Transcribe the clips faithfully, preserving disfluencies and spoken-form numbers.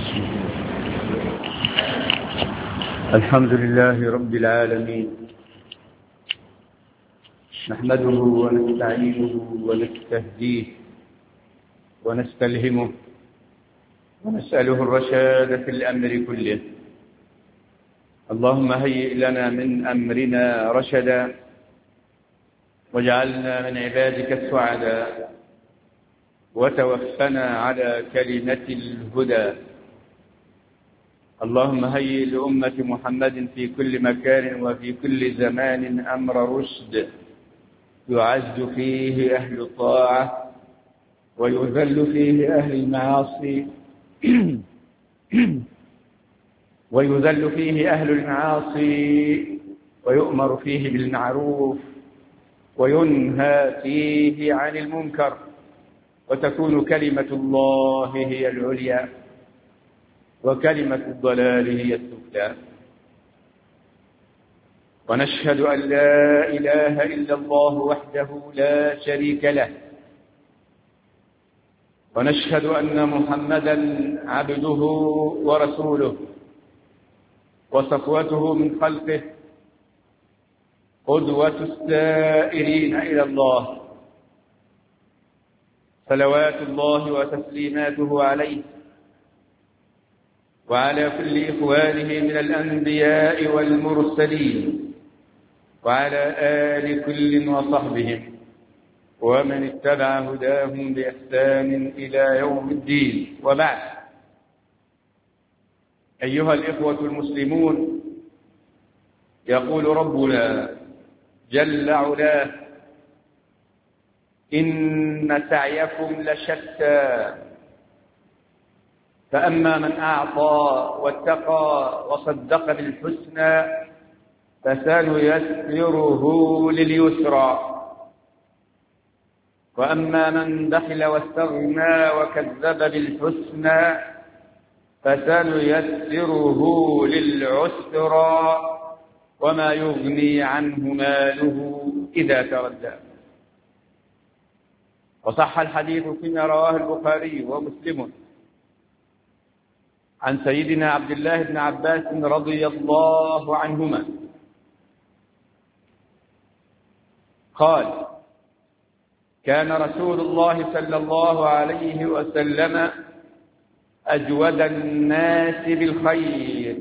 الحمد لله رب العالمين، نحمده ونستعينه ونستهديه ونستلهمه ونسأله الرشاد في الأمر كله. اللهم هيئ لنا من أمرنا رشدا واجعلنا من عبادك السعداء وتوفنا على كلمة الهدى. اللهم هيئ لأمة محمد في كل مكان وفي كل زمان أمر رشد يعز فيه أهل الطاعة ويذل فيه أهل المعاصي ويذل فيه أهل المعاصي ويؤمر فيه بالمعروف وينهى فيه عن المنكر، وتكون كلمة الله هي العليا وكلمة الضلال هي السفلى. ونشهد أن لا إله إلا الله وحده لا شريك له، ونشهد أن محمدا عبده ورسوله وصفوته من خلقه، قدوة السائرين إلى الله، صلوات الله وتسليماته عليه وعلى كل إخوانه من الأنبياء والمرسلين وعلى آل كل وصحبهم ومن اتبع هداهم بإحسان إلى يوم الدين. وبعد، أيها الإخوة المسلمون، يقول ربنا جل علاه: إن سعيكم لشتى، فأما من أعطى واتقى وصدق بالحسنى فسنيسره لليسرى، وأما من بخل واستغنى وكذب بالحسنى فسنيسره للعسرى، وما يغني عنه ماله إذا تردى. وصح الحديث فيما رواه البخاري ومسلم عن سيدنا عبد الله بن عباس رضي الله عنهما قال: كان رسول الله صلى الله عليه وسلم أجود الناس بالخير،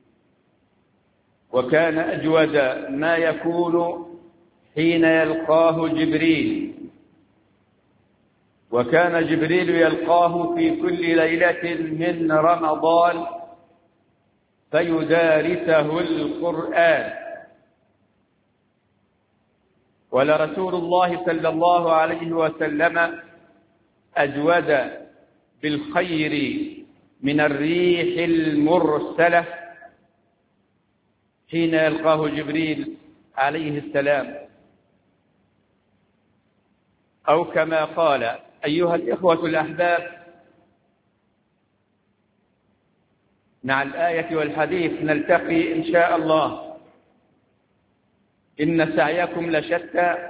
وكان أجود ما يكون حين يلقاه جبريل، وكان جبريل يلقاه في كل ليلة من رمضان فيدارسه القرآن. ولرسول الله صلى الله عليه وسلم أجود بالخير من الريح المرسلة حين يلقاه جبريل عليه السلام، أو كما قال. أيها الإخوة الأحباب، مع الآية والحديث نلتقي إن شاء الله. إن سعيكم لشتى.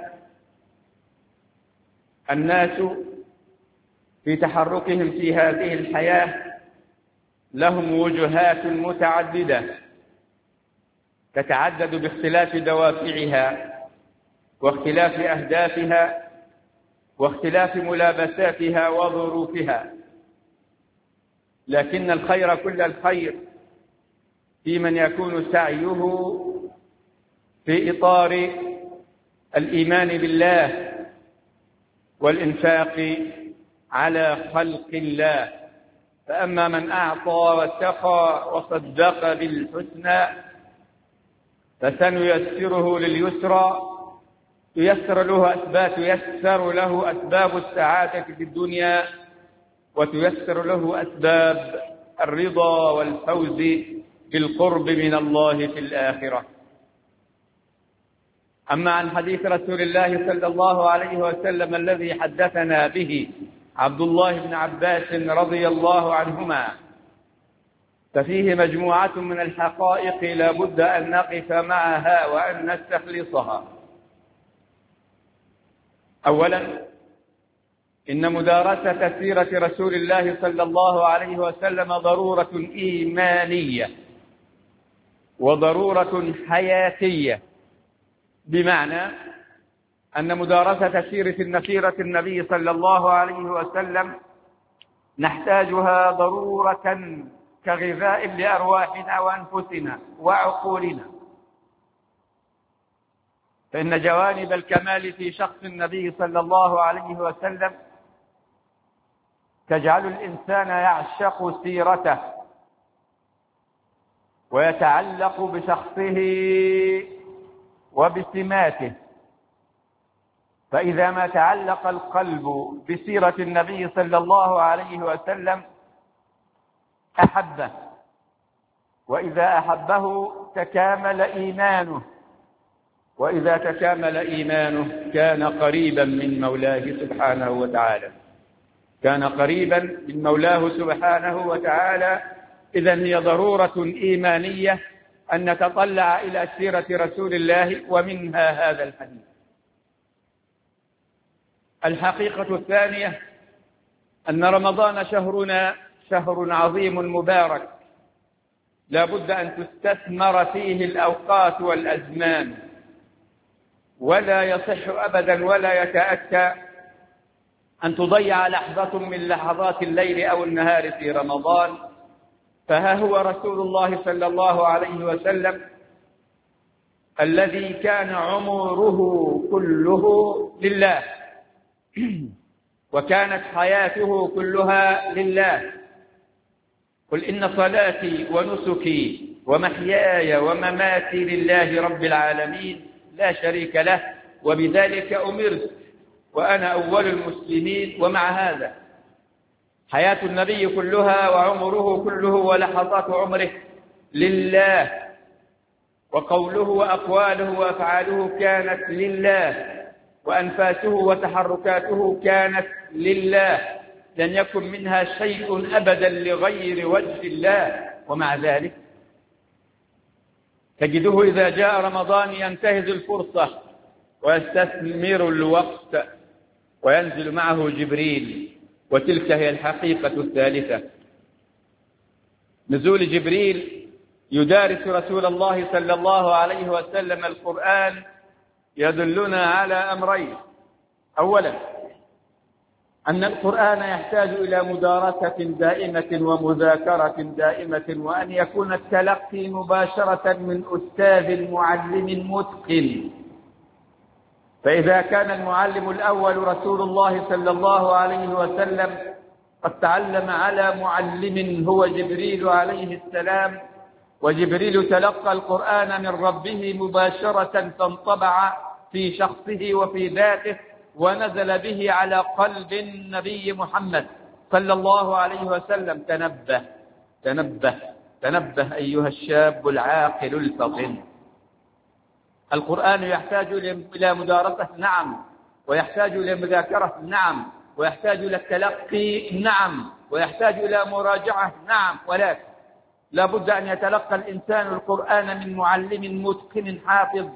الناس في تحركهم في هذه الحياة لهم وجهات متعددة تتعدد باختلاف دوافعها واختلاف أهدافها واختلاف ملابساتها وظروفها، لكن الخير كل الخير في من يكون سعيه في إطار الإيمان بالله والإنفاق على خلق الله. فأما من أعطى واتقى وصدق بالحسنى فسنيسره لليسرى، تيسر له أسباب تيسر له أسباب السعادة في الدنيا، وتيسر له أسباب الرضا والفوز بالقرب من الله في الآخرة. أما عن حديث رسول الله صلى الله عليه وسلم الذي حدثنا به عبد الله بن عباس رضي الله عنهما، ففيه مجموعة من الحقائق لا بد أن نقف معها وأن نستخلصها. أولا، إن مدارسة سيرة رسول الله صلى الله عليه وسلم ضرورة إيمانية وضرورة حياتية، بمعنى أن مدارسة سيرة سيرة النبي صلى الله عليه وسلم نحتاجها ضرورة كغذاء لأرواحنا وأنفسنا وعقولنا، فإن جوانب الكمال في شخص النبي صلى الله عليه وسلم تجعل الإنسان يعشق سيرته ويتعلق بشخصه وبسماته. فإذا ما تعلق القلب بسيرة النبي صلى الله عليه وسلم أحبه، وإذا أحبه تكامل إيمانه، وإذا تكامل إيمانه كان قريبا من مولاه سبحانه وتعالى كان قريبا من مولاه سبحانه وتعالى. إذن هي ضرورة إيمانية أن نتطلع إلى سيرة رسول الله، ومنها هذا الحديث. الحقيقة الثانية أن رمضان شهرنا شهر عظيم مبارك، لا بد أن تستثمر فيه الأوقات والأزمان، ولا يصح أبدا ولا يتأتى أن تضيع لحظة من لحظات الليل أو النهار في رمضان. فها هو رسول الله صلى الله عليه وسلم الذي كان عمره كله لله، وكانت حياته كلها لله. قل إن صلاتي ونسكي ومحياي ومماتي لله رب العالمين لا شريك له، وبذلك أمرت وأنا أول المسلمين. ومع هذا حياة النبي كلها وعمره كله ولحظات عمره لله، وقوله وأقواله وأفعاله كانت لله، وأنفاسه وتحركاته كانت لله، لن يكن منها شيء أبدا لغير وجه الله. ومع ذلك تجده إذا جاء رمضان ينتهز الفرصة ويستثمر الوقت وينزل معه جبريل. وتلك هي الحقيقة الثالثة، نزول جبريل يدارس رسول الله صلى الله عليه وسلم القرآن يدلنا على أمرين. أولا أن القرآن يحتاج إلى مدارسة دائمة ومذاكرة دائمة، وأن يكون التلقي مباشرة من أستاذ معلم متقن. فإذا كان المعلم الأول رسول الله صلى الله عليه وسلم قد تعلم على معلم هو جبريل عليه السلام، وجبريل تلقى القرآن من ربه مباشرة فانطبع في شخصه وفي ذاته، ونزل به على قلب النبي محمد صلى الله عليه وسلم. تنبه تنبه تنبه أيها الشاب العاقل الفطن، القرآن يحتاج إلى مدارسة، نعم، ويحتاج إلى مذاكرة، نعم، ويحتاج إلى التلقي، نعم، ويحتاج إلى مراجعة، نعم، ولكن لا بد أن يتلقى الإنسان القرآن من معلم متقن حافظ.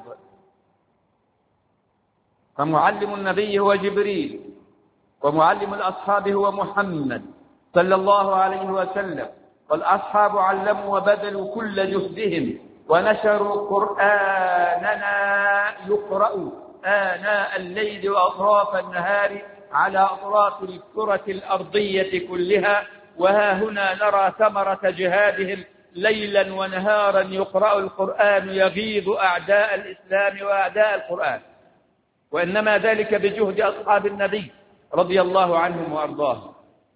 فمعلم النبي هو جبريل، ومعلم الأصحاب هو محمد صلى الله عليه وسلم، والأصحاب علموا وبذلوا كل جهدهم ونشروا قرآننا يقرأ آناء الليل وأطراف النهار على أطراف الكرة الأرضية كلها. وها هنا نرى ثمرة جهادهم ليلا ونهارا، يقرأ القرآن يغيظ أعداء الإسلام وأعداء القرآن، وإنما ذلك بجهد أصحاب النبي رضي الله عنهم وأرضاهم.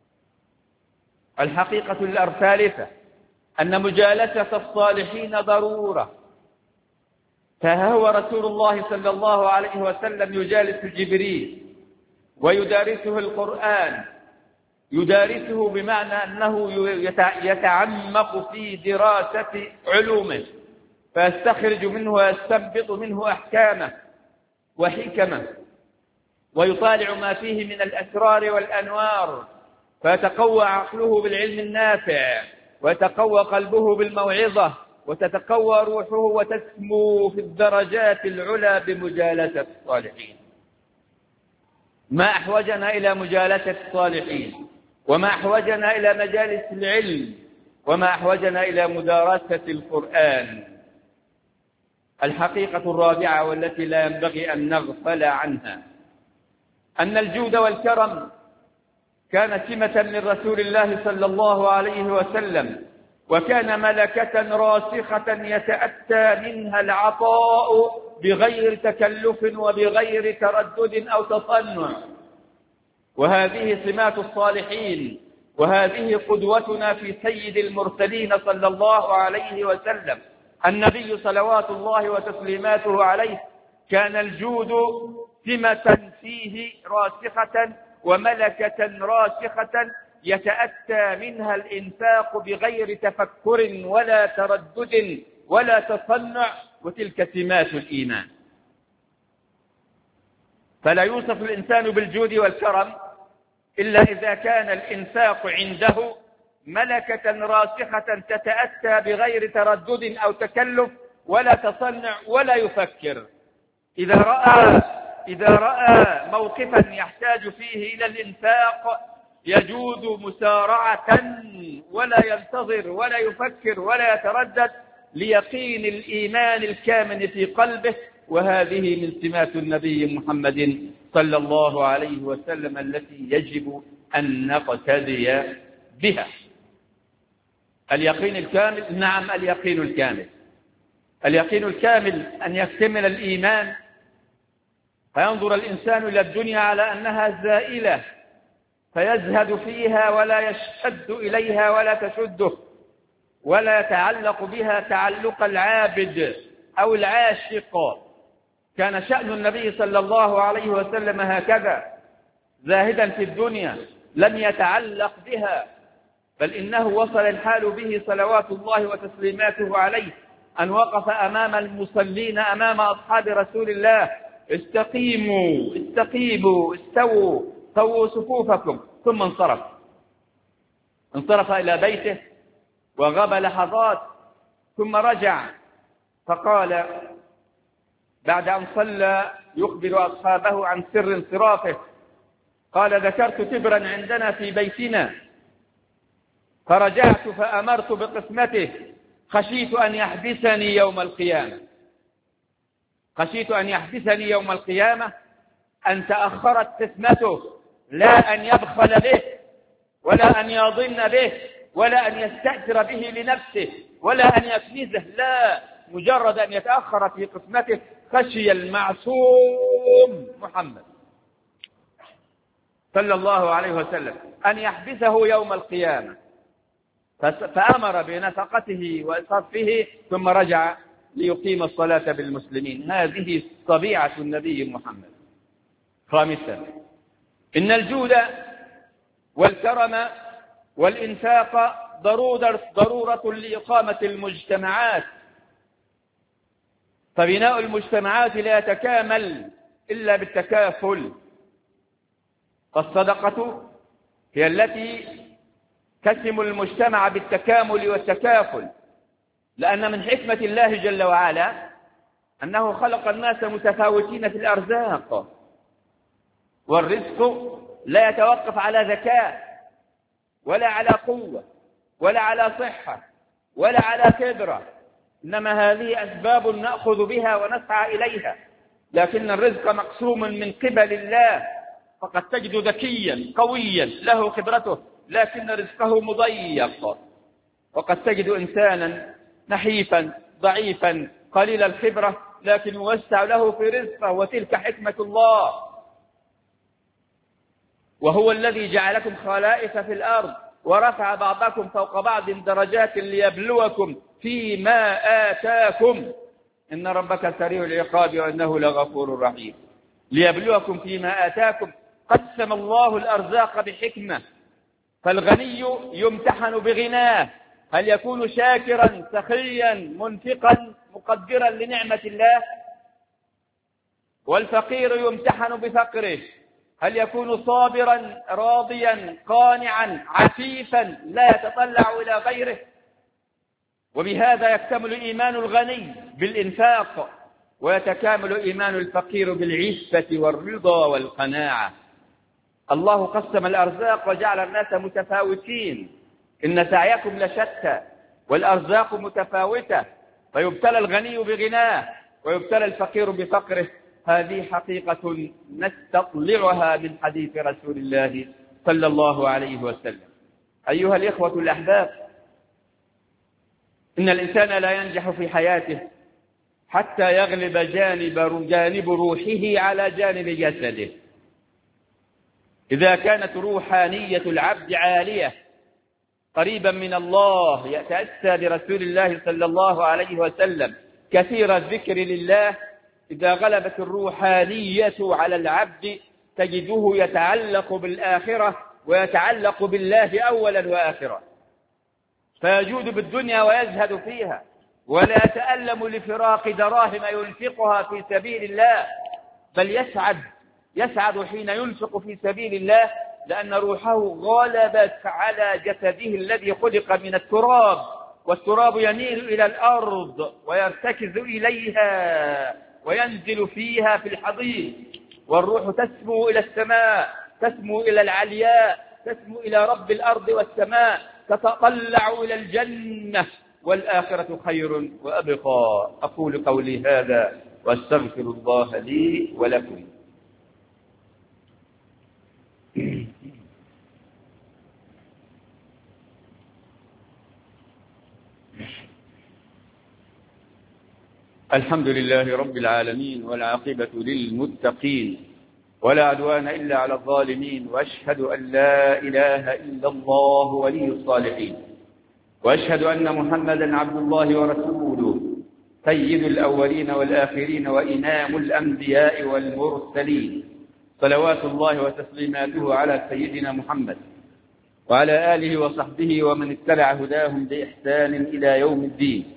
الحقيقة الثالثة أن مجالسة الصالحين ضرورة. فهو رسول الله صلى الله عليه وسلم يجالس جبريل ويدارسه القرآن، يدارسه بمعنى أنه يتعمق في دراسة علومه، فيستخرج منه ويستنبط منه أحكامه وحكمه، ويطالع ما فيه من الأسرار والأنوار، فيتقوى عقله بالعلم النافع، ويتقوى قلبه بالموعظة، وتتقوى روحه وتسمو في الدرجات العلى بمجالسة الصالحين. ما أحوجنا إلى مجالسة الصالحين، وما أحوجنا إلى مجالس العلم، وما أحوجنا إلى مدارسة القرآن. الحقيقة الرابعة والتي لا ينبغي أن نغفل عنها أن الجود والكرم كان سمة من رسول الله صلى الله عليه وسلم، وكان ملكة راسخة يتأتى منها العطاء بغير تكلف وبغير تردد أو تصنع. وهذه سمات الصالحين، وهذه قدوتنا في سيد المرسلين صلى الله عليه وسلم النبي صلوات الله وتسليماته عليه. كان الجود سمة فيه راسخة وملكة راسخة يتأتى منها الإنفاق بغير تفكر ولا تردد ولا تصنع، وتلك سمات الإيمان. فلا يوصف الإنسان بالجود والكرم إلا إذا كان الإنفاق عنده ملكة راسخة تتأتى بغير تردد أو تكلف ولا تصنع ولا يفكر. إذا رأى إذا رأى موقفا يحتاج فيه إلى الإنفاق يجود مسارعة ولا ينتظر ولا يفكر ولا يتردد ليقين الإيمان الكامن في قلبه. وهذه من سمات النبي محمد صلى الله عليه وسلم التي يجب أن نقتدي بها. اليقين الكامل، نعم اليقين الكامل. اليقين الكامل أن يكتمل الإيمان فينظر الإنسان إلى الدنيا على أنها زائلة فيزهد فيها ولا يشتد إليها ولا تشده ولا يتعلق بها تعلق العابد أو العاشق. كان شأن النبي صلى الله عليه وسلم هكذا، زاهدا في الدنيا لم يتعلق بها، بل إنه وصل الحال به صلوات الله وتسليماته عليه أن وقف أمام المصلين أمام أصحاب رسول الله: استقيموا استقيموا استووا سووا صفوفكم. ثم انصرف انصرف إلى بيته وغاب لحظات ثم رجع فقال بعد أن صلى يخبر أصحابه عن سر انصرافه، قال: ذكرت تبرا عندنا في بيتنا فرجعت فأمرت بقسمته، خشيت أن يحبسني يوم القيامة خشيت أن يحبسني يوم القيامة أن تأخرت قسمته، لا أن يبخل به ولا أن يضن به ولا أن يستأثر به لنفسه ولا أن يكنزه، لا، مجرد أن يتأخر في قسمته. خشي المعصوم محمد صلى الله عليه وسلم أن يحبسه يوم القيامة، فأمر بنفقته وصرفه ثم رجع ليقيم الصلاة بالمسلمين. هذه طبيعة النبي محمد. خامسا، إن الجود والكرم والإنفاق ضرورة لإقامة المجتمعات، فبناء المجتمعات لا يتكامل إلا بالتكافل. فالصدقة هي التي تسم المجتمع بالتكامل والتكافل، لأن من حكمة الله جل وعلا أنه خلق الناس متفاوتين في الأرزاق، والرزق لا يتوقف على ذكاء ولا على قوة ولا على صحة ولا على كبرة، إنما هذه أسباب نأخذ بها ونسعى إليها، لكن الرزق مقسوم من قبل الله. فقد تجد ذكيا قويا له خبرته لكن رزقه مضيق، وقد تجد إنسانا نحيفا ضعيفا قليل الخبرة لكن يوسع له في رزقه، وتلك حكمة الله. وهو الذي جعلكم خلائف في الأرض ورفع بعضكم فوق بعض درجات ليبلوكم فيما آتاكم، إن ربك سريع العقاب وإنه لغفور رحيم. ليبلوكم فيما آتاكم، قسم الله الأرزاق بحكمة، فالغني يمتحن بغناه، هل يكون شاكرا سخيا منفقا مقدرا لنعمة الله؟ والفقير يمتحن بفقره، هل يكون صابرا راضيا قانعا عفيفا لا يتطلع إلى غيره؟ وبهذا يكتمل إيمان الغني بالإنفاق، ويتكامل إيمان الفقير بالعفة والرضا والقناعة. الله قسم الأرزاق وجعل الناس متفاوتين، إن سعيكم لشتى والأرزاق متفاوتة، فيبتلى الغني بغناه ويبتلى الفقير بفقره. هذه حقيقة نستطلعها من حديث رسول الله صلى الله عليه وسلم. أيها الإخوة الأحباب، إن الإنسان لا ينجح في حياته حتى يغلب جانب جانب روحه على جانب جسده. إذا كانت روحانية العبد عالية قريبا من الله، يتأسى برسول الله صلى الله عليه وسلم، كثير الذكر لله، إذا غلبت الروحانية على العبد تجده يتعلق بالآخرة ويتعلق بالله أولا وآخرا، فيجود بالدنيا ويزهد فيها ولا يتألم لفراق دراهم ينفقها في سبيل الله، بل يسعد يسعد حين ينفق في سبيل الله، لأن روحه غلبت على جسده الذي خلق من التراب، والتراب يميل إلى الأرض ويرتكز إليها وينزل فيها في الحضيض، والروح تسمو إلى السماء، تسمو إلى العلياء، تسمو إلى رب الأرض والسماء، تتطلع إلى الجنة، والآخرة خير وأبقى. أقول قولي هذا وأستغفر الله لي ولكم. الحمد لله رب العالمين، والعاقبة للمتقين، ولا عدوان إلا على الظالمين، وأشهد أن لا إله إلا الله ولي الصالحين، وأشهد أن محمدا عبد الله ورسوله، سيد الأولين والآخرين، وإمام الأنبياء والمرسلين، صلوات الله وتسليماته على سيدنا محمد وعلى آله وصحبه ومن اتبع هداهم بإحسان إلى يوم الدين.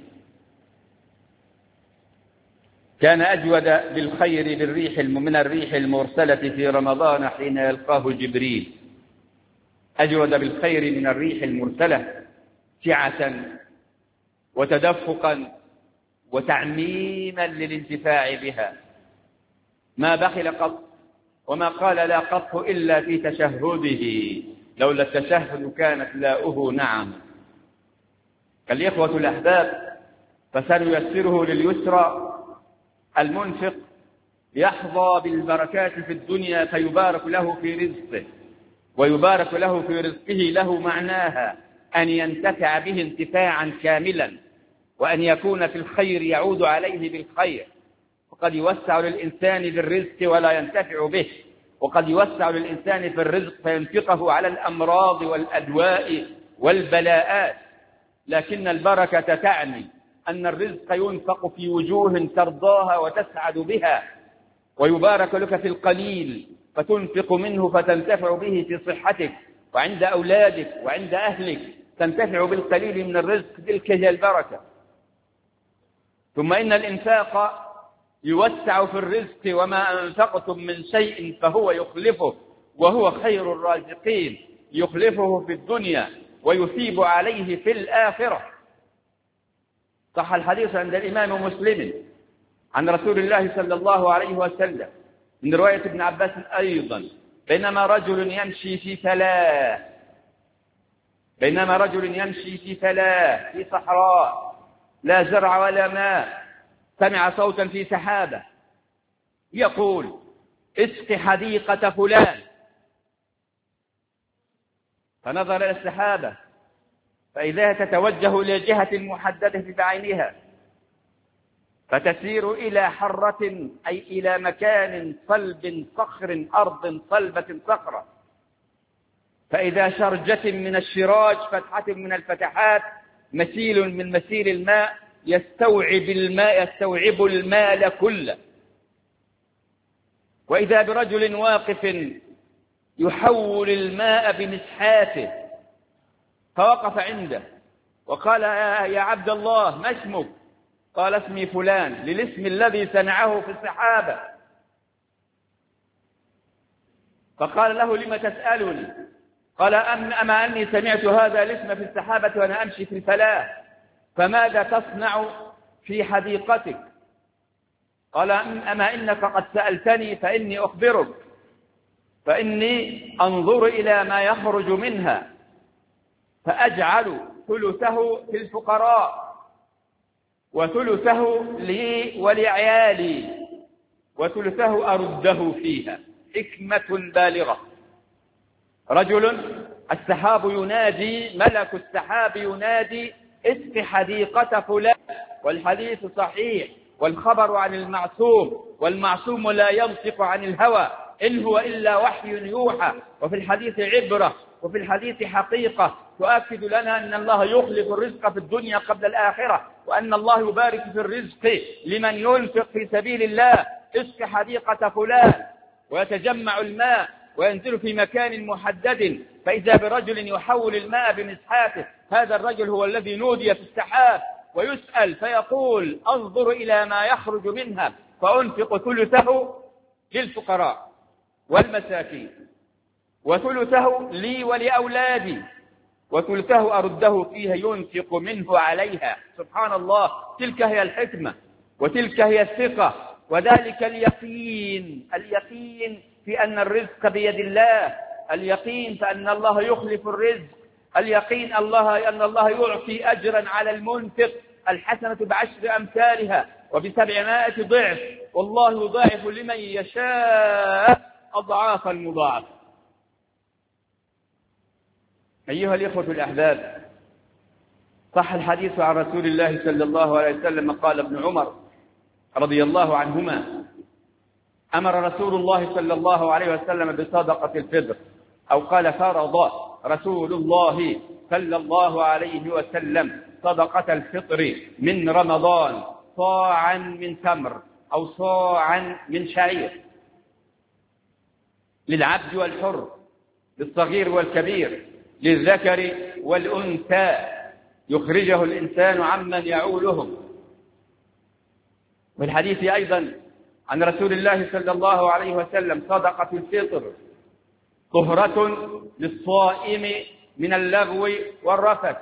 كان أجود بالخير بالريح من الريح المرسلة في رمضان حين يلقاه جبريل، أجود بالخير من الريح المرسلة سعة وتدفقا وتعميما للانتفاع بها، ما بخل قط وما قال لا قط إلا في تشهده، لولا التشهد كانت لاؤه نعم. الإخوة الأحباب، فسنيسره لليسرى. المنفق يحظى بالبركات في الدنيا فيبارك له في رزقه، ويبارك له في رزقه له معناها أن ينتفع به انتفاعا كاملا، وأن يكون في الخير يعود عليه بالخير. وقد يوسع للإنسان بالرزق ولا ينتفع به، وقد يوسع للإنسان في الرزق فينفقه على الأمراض والأدواء والبلاءات، لكن البركة تعني أن الرزق ينفق في وجوه ترضاها وتسعد بها، ويبارك لك في القليل فتنفق منه فتنتفع به في صحتك وعند أولادك وعند أهلك، تنتفع بالقليل من الرزق، تلك هي البركة. ثم إن الإنفاق يوسع في الرزق، وما أنفقتم من شيء فهو يخلفه، وهو خير الرازقين، يخلفه في الدنيا ويثيب عليه في الآخرة. صح الحديث عند الإمام مسلم عن رسول الله صلى الله عليه وسلم من رواية ابن عباس أيضا، بينما رجل يمشي في فلاة بينما رجل يمشي في فلاة في صحراء لا زرع ولا ماء، سمع صوتا في سحابة يقول: اسق حديقة فلان. فنظر إلى السحابة فإذا تتوجه إلى جهة محددة بعينها، فتسير إلى حرة، أي إلى مكان صلب صخر، أرض صلبة صخرة، فإذا شرجة من الشراج، فتحة من الفتحات، مسيل من مسيل الماء يستوعب الماء يستوعب المال كله. وإذا برجل واقف يحول الماء بمسحاته، فوقف عنده وقال: يا عبد الله، ما اسمك؟ قال: اسمي فلان، للاسم الذي صنعه في السحابة. فقال له: لم تسألني؟ قال: أما أني سمعت هذا الاسم في السحابة وأنا أمشي في الفلاة، فماذا تصنع في حديقتك؟ قال: أما إنك قد سألتني فإني أخبرك. فإني أنظر إلى ما يخرج منها فأجعل ثلثه في الفقراء وثلثه لي ولعيالي وثلثه أرده فيها. حكمة بالغة. رجل السحاب ينادي، ملك السحاب ينادي اسق حديقة فلان، والحديث صحيح، والخبر عن المعصوم، والمعصوم لا ينطق عن الهوى إن هو إلا وحي يوحى. وفي الحديث عبرة، وفي الحديث حقيقة تؤكد لنا أن الله يخلف الرزق في الدنيا قبل الآخرة، وأن الله يبارك في الرزق لمن ينفق في سبيل الله. اسق حديقة فلان، ويتجمع الماء وينزل في مكان محدد، فإذا برجل يحول الماء بمسحاته، هذا الرجل هو الذي نودي في السحاب، ويسأل فيقول أنظر إلى ما يخرج منها فأنفق ثلثه للفقراء والمساكين، وثلثه لي ولأولادي، وثلثه أرده فيها ينفق منه عليها. سبحان الله، تلك هي الحكمة، وتلك هي الثقة، وذلك اليقين. اليقين في أن الرزق بيد الله، اليقين فأن الله يخلف الرزق، اليقين الله أن الله يعطي أجرا على المنفق، الحسنة بعشر أمثالها وبسبعمائة ضعف، والله يضاعف لمن يشاء أضعافا مضاعفة. أيها الإخوة الأحباب، صح الحديث عن رسول الله صلى الله عليه وسلم قال ابن عمر رضي الله عنهما: أمر رسول الله صلى الله عليه وسلم بصدقة الفطر، أو قال فرض رسول الله صلى الله عليه وسلم صدقة الفطر من رمضان صاعا من تمر أو صاعا من شعير للعبد والحر، للصغير والكبير، للذكر والأنثى، يخرجه الإنسان عمن يعولهم. والحديث أيضا عن رسول الله صلى الله عليه وسلم: صدقة الفطر طهرة للصائم من اللغو والرفث،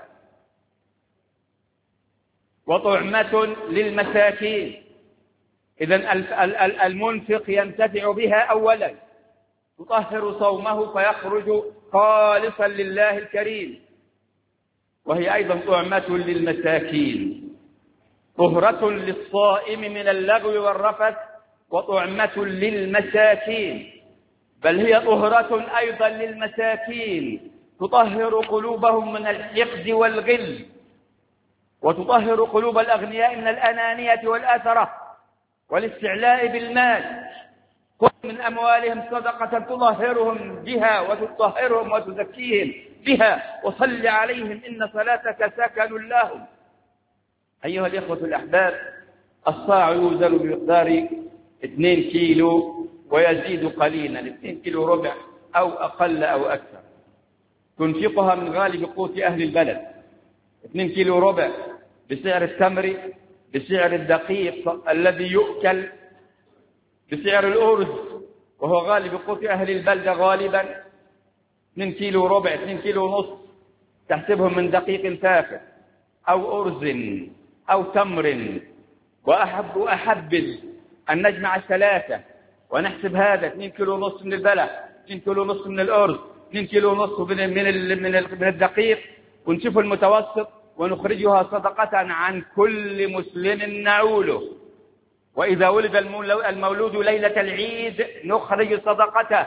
وطعمة للمساكين. إذن المنفق ينتفع بها أولا، تطهر صومه فيخرج خالصا لله الكريم، وهي أيضا طعمة للمساكين، طهرة للصائم من اللغو والرفث وطعمة للمساكين. بل هي طهرة أيضا للمساكين، تطهر قلوبهم من الحقد والغل، وتطهر قلوب الأغنياء من الأنانية والأثرة والاستعلاء بالمال. خذ من أموالهم صدقة تطهرهم بها وتطهرهم وتزكيهم بها، وصل عليهم إن صلاتك سكن لهم. أيها الإخوة الأحباب، الصاع يوزن بمقدار اثنين كيلو ويزيد قليلا، اثنين كيلو ربع أو أقل أو أكثر، تنفقها من غالب قوت أهل البلد. اثنين كيلو ربع بسعر التمر، بسعر الدقيق الذي يؤكل، بسعر الأرز وهو غالب قوت أهل البلدة غالبا. اثنين كيلو ربع، اثنين كيلو نصف، تحسبهم من دقيق تافه أو أرز أو تمر. وأحب وأحبذ أن نجمع الثلاثة ونحسب هذا: اثنين كيلو نصف من البلح، اثنين كيلو نصف من الأرز، اثنين كيلو نصف من من من الدقيق، ونشوف المتوسط ونخرجها صدقة عن كل مسلم نعوله. وإذا ولد المولود ليلة العيد نخرج صدقته،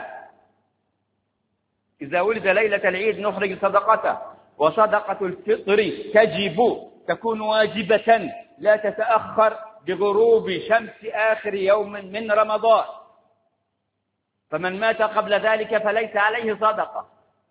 إذا ولد ليلة العيد نخرج صدقته. وصدقة الفطر تجب، تكون واجبة لا تتأخر بغروب شمس آخر يوم من رمضان، فمن مات قبل ذلك فليس عليه صدقة.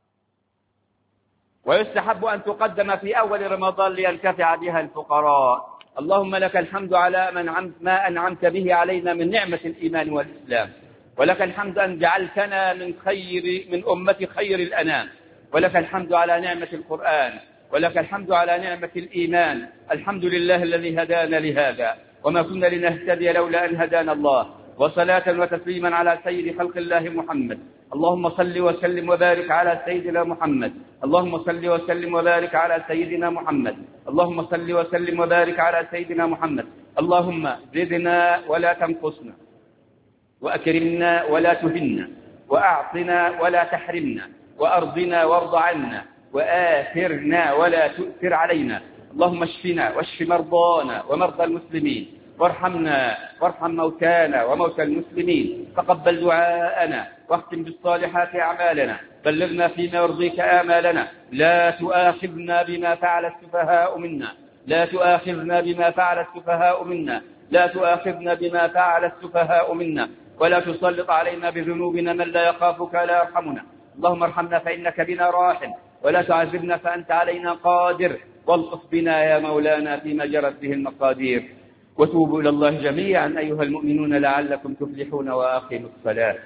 ويستحب أن تقدم في أول رمضان لينتفع بها الفقراء. اللهم لك الحمد على من ما أنعمت به علينا من نعمة الإيمان والإسلام، ولك الحمد أن جعلتنا من خير من أمة خير الأنام، ولك الحمد على نعمة القرآن، ولك الحمد على نعمة الإيمان. الحمد لله الذي هدانا لهذا وما كنا لنهتدي لولا أن هدانا الله. وصلاة وتسليما على سيد خلق الله محمد. اللهم صل وسلم وبارك على سيدنا محمد. اللهم صل وسلم وبارك على سيدنا محمد. اللهم صل وسلم وبارك على سيدنا محمد. اللهم زدنا ولا تنقصنا، وأكرمنا ولا تهنا، وأعطنا ولا تحرمنا، وأرضنا وارض عنا، وآثرنا ولا تؤثر علينا. اللهم اشفنا واشف مرضانا ومرضى المسلمين، وارحمنا وارحم موتانا وموتى المسلمين. تقبل دعاءنا واختم بالصالحات أعمالنا، بلغنا فيما يرضيك آمالنا. لا تؤاخذنا بما فعل السفهاء منا، لا تؤاخذنا بما فعل السفهاء منا، لا تؤاخذنا بما فعل السفهاء منا، ولا تسلط علينا بذنوبنا من لا يخافك ولا يرحمنا. اللهم ارحمنا فإنك بنا راحم، ولا تعذبنا فأنت علينا قادر، والطف بنا يا مولانا فيما جرت به المقادير. وتوبوا إلى الله جميعا أيها المؤمنون لعلكم تفلحون، وأقيموا الصلاة.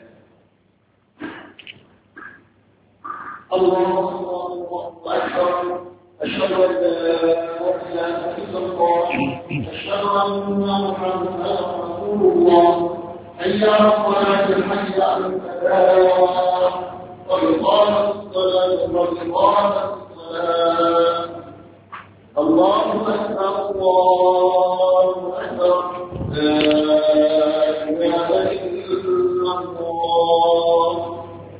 الله أكبر. أشهد أن لا إله إلا الله، أشهد أن محمدا رسول الله. حي على الصلاة، حي على الفلاح، قد قامت الصلاة، قد قامت الصلاة. الله أكبر، الله أكبر، لا إله إلا الله.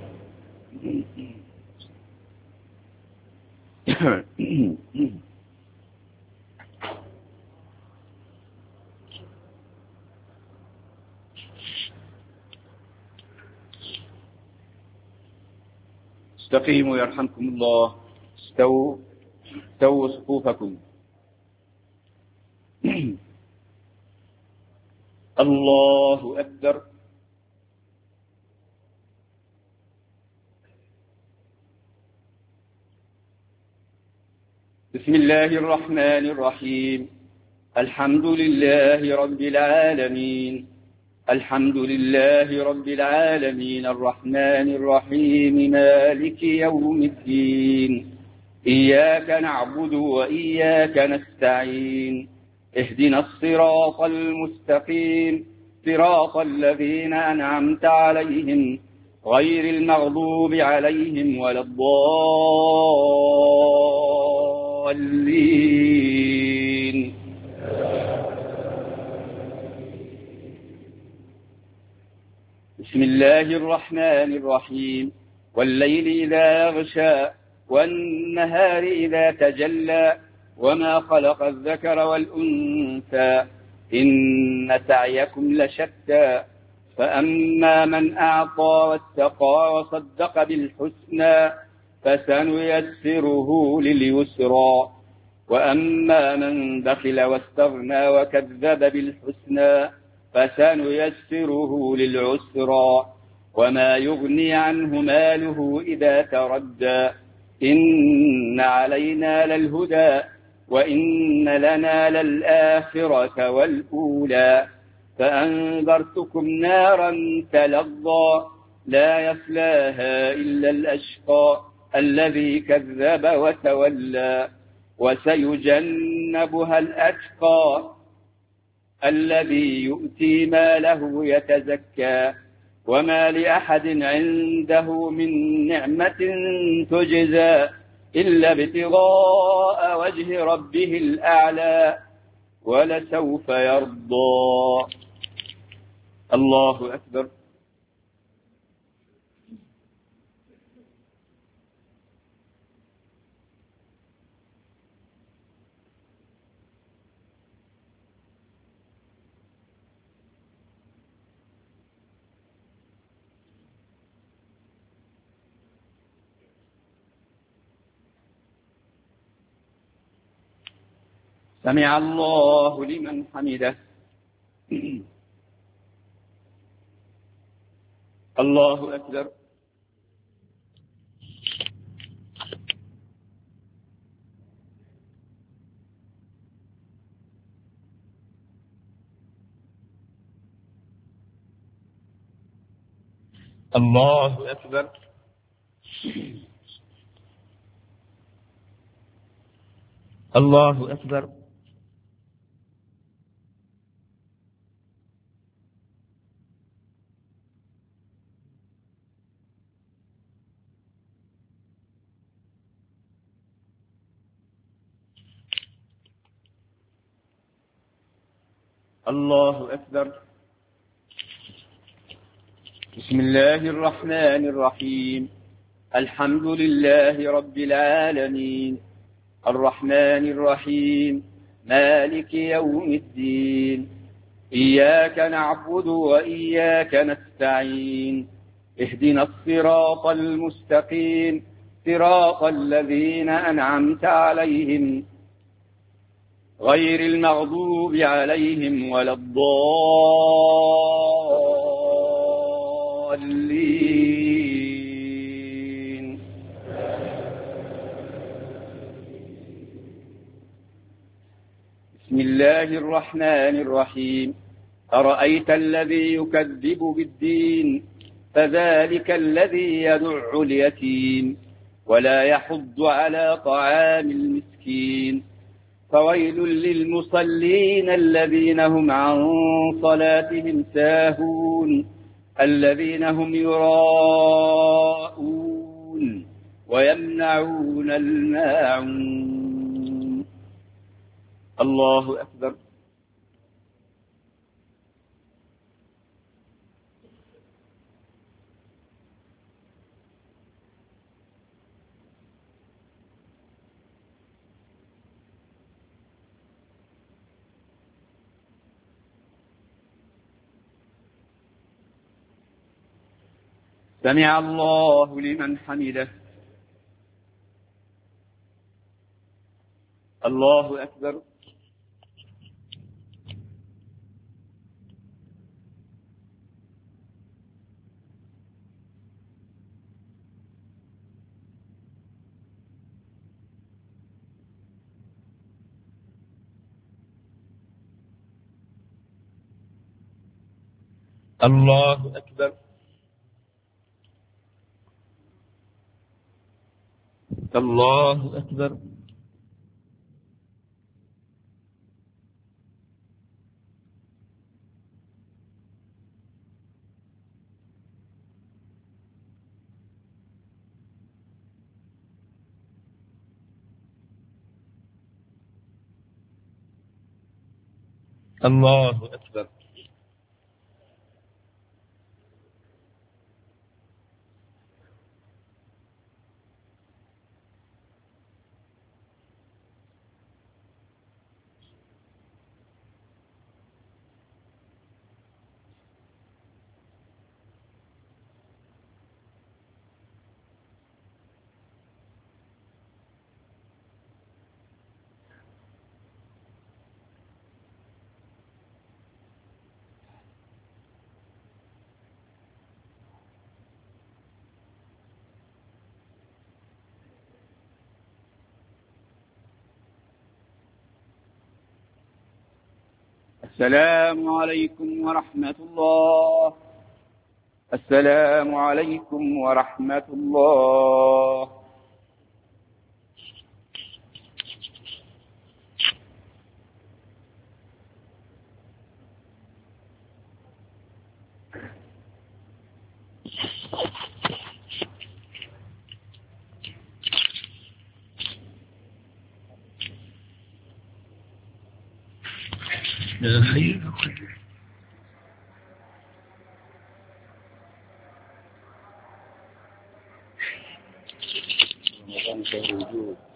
استقيموا يرحمكم الله. استووا استووا صفوفكم. الله أكبر. بسم الله الرحمن الرحيم. الحمد لله رب العالمين، الحمد لله رب العالمين الرحمن الرحيم مالك يوم الدين. إياك نعبد وإياك نستعين، اهدنا الصراط المستقيم، صراط الذين أنعمت عليهم غير المغضوب عليهم ولا الضالين. بسم الله الرحمن الرحيم. والليل إذا يغشى والنهار إذا تجلى وما خلق الذكر والأنثى إن سعيكم لشتى. فأما من أعطى واتقى وصدق بالحسنى فسنيسره لليسرى، وأما من بخل واستغنى وكذب بالحسنى فسنيسره للعسرى. وما يغني عنه ماله إذا تردى. إن علينا للهدى وإن لنا للآخرة والأولى. فأنذرتكم نارا تلظى لا يصلاها إلا الأشقى الذي كذب وتولى. وسيجنبها الأتقى الذي يؤتي ماله يتزكى. وما لأحد عنده من نعمة تجزى إلا ابتغاء وجه ربه الأعلى ولسوف يرضى. الله أكبر. سمع الله لمن حمده. الله أكبر. الله أكبر. الله أكبر. الله أكبر. بسم الله الرحمن الرحيم. الحمد لله رب العالمين، الرحمن الرحيم، مالك يوم الدين، إياك نعبد وإياك نستعين، اهدنا الصراط المستقيم، صراط الذين أنعمت عليهم غير المغضوب عليهم ولا الضالين. بسم الله الرحمن الرحيم. أرأيت الذي يكذب بالدين فذلك الذي يدع اليتيم ولا يحض على طعام المسكين، فويل للمصلين الذين هم عن صلاتهم ساهون الذين هم يراءون ويمنعون الماعون. الله أكبر. سمع الله لمن حمده. الله أكبر. الله أكبر. الله أكبر. الله أكبر. السلام عليكم ورحمة الله. السلام عليكم ورحمة الله. يا حي يا قيوم.